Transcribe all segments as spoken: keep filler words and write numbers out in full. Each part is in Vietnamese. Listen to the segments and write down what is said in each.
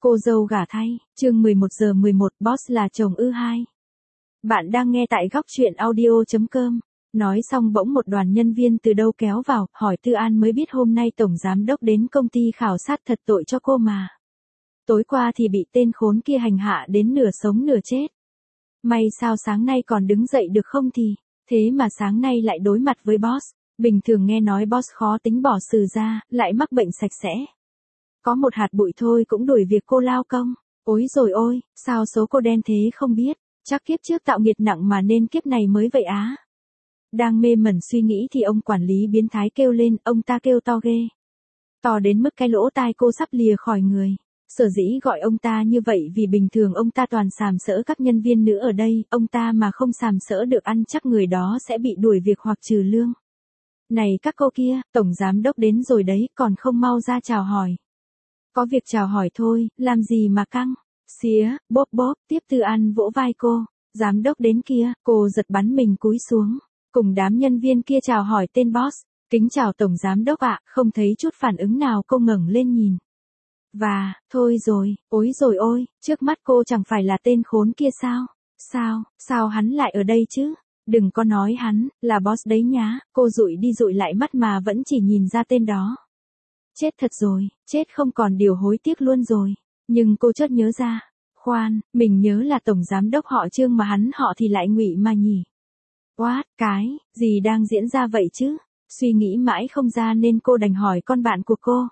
Cô dâu gả thay, chương mười một giờ mười một, boss là chồng ư hai. Bạn đang nghe tại góc truyện audio chấm com. Nói xong bỗng một đoàn nhân viên từ đâu kéo vào, hỏi Tư An mới biết hôm nay tổng giám đốc đến công ty khảo sát thật tội cho cô mà. Tối qua thì bị tên khốn kia hành hạ đến nửa sống nửa chết. May sao sáng nay còn đứng dậy được không thì, thế mà sáng nay lại đối mặt với boss. Bình thường nghe nói boss khó tính bỏ xử ra, lại mắc bệnh sạch sẽ. Có một hạt bụi thôi cũng đuổi việc cô lao công. Ôi rồi ôi, sao số cô đen thế không biết, chắc kiếp trước tạo nghiệt nặng mà nên kiếp này mới vậy á. Đang mê mẩn suy nghĩ thì ông quản lý biến thái kêu lên, ông ta kêu to ghê. To đến mức cái lỗ tai cô sắp lìa khỏi người. Sở dĩ gọi ông ta như vậy vì bình thường ông ta toàn sàm sỡ các nhân viên nữ ở đây, ông ta mà không sàm sỡ được ăn chắc người đó sẽ bị đuổi việc hoặc trừ lương. Này các cô kia, tổng giám đốc đến rồi đấy, còn không mau ra chào hỏi. Có việc chào hỏi thôi, làm gì mà căng. Xía, bóp bóp, tiếp Tư An vỗ vai cô. Giám đốc đến kia, cô giật bắn mình cúi xuống. Cùng đám nhân viên kia chào hỏi tên boss. Kính chào tổng giám đốc ạ, không thấy chút phản ứng nào cô ngẩng lên nhìn. Và, thôi rồi, ối rồi ôi, trước mắt cô chẳng phải là tên khốn kia sao? Sao, sao hắn lại ở đây chứ? Đừng có nói hắn, là boss đấy nhá, cô dụi đi dụi lại mắt mà vẫn chỉ nhìn ra tên đó. Chết thật rồi, chết không còn điều hối tiếc luôn rồi. Nhưng cô chợt nhớ ra, khoan, mình nhớ là tổng giám đốc họ Trương mà hắn họ thì lại Ngụy mà nhỉ. What, cái, gì đang diễn ra vậy chứ? Suy nghĩ mãi không ra nên cô đành hỏi con bạn của cô.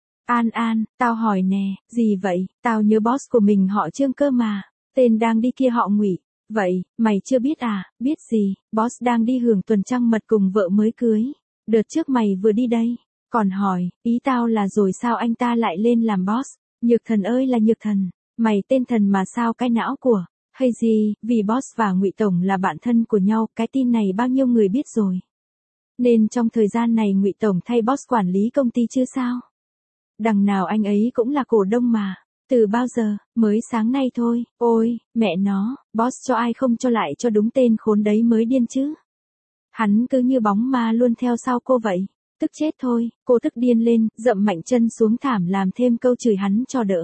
An An, tao hỏi nè, gì vậy, tao nhớ boss của mình họ Trương cơ mà, tên đang đi kia họ Ngụy. Vậy, mày chưa biết à, biết gì, boss đang đi hưởng tuần trăng mật cùng vợ mới cưới. Đợt trước mày vừa đi đây. Còn hỏi, ý tao là rồi sao anh ta lại lên làm boss? Nhược Thần ơi là Nhược Thần, mày tên thần mà sao cái não của, hay gì, vì boss và Ngụy Tổng là bạn thân của nhau, cái tin này bao nhiêu người biết rồi. Nên trong thời gian này Ngụy Tổng thay boss quản lý công ty chứ sao? Đằng nào anh ấy cũng là cổ đông mà. Từ bao giờ, mới sáng nay thôi, ôi, mẹ nó, boss cho ai không cho lại cho đúng tên khốn đấy mới điên chứ. Hắn cứ như bóng ma luôn theo sau cô vậy. Tức chết thôi, cô tức điên lên, dậm mạnh chân xuống thảm làm thêm câu chửi hắn cho đỡ.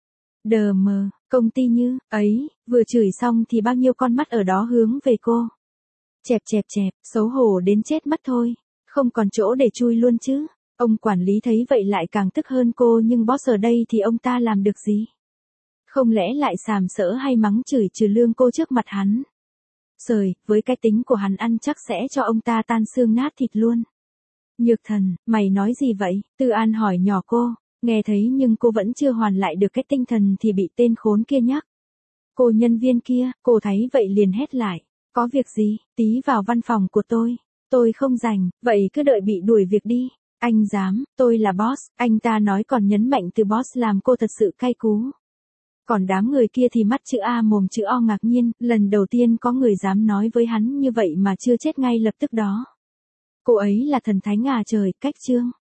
Đờ mờ, công ty như, ấy, vừa chửi xong thì bao nhiêu con mắt ở đó hướng về cô. Chẹp chẹp chẹp, xấu hổ đến chết mất thôi, không còn chỗ để chui luôn chứ. Ông quản lý thấy vậy lại càng tức hơn cô nhưng boss ở đây thì ông ta làm được gì? Không lẽ lại sàm sỡ hay mắng chửi trừ lương cô trước mặt hắn? Trời, với cái tính của hắn ăn chắc sẽ cho ông ta tan xương nát thịt luôn. Nhược Thần, mày nói gì vậy? Tư An hỏi nhỏ cô, nghe thấy nhưng cô vẫn chưa hoàn lại được cái tinh thần thì bị tên khốn kia nhắc. Cô nhân viên kia, cô thấy vậy liền hét lại, có việc gì, tí vào văn phòng của tôi, tôi không rảnh, vậy cứ đợi bị đuổi việc đi. Anh dám, tôi là boss, anh ta nói còn nhấn mạnh từ boss làm cô thật sự cay cú. Còn đám người kia thì mắt chữ A mồm chữ O ngạc nhiên, lần đầu tiên có người dám nói với hắn như vậy mà chưa chết ngay lập tức đó. Cô ấy là thần thánh à trời, cách Trương.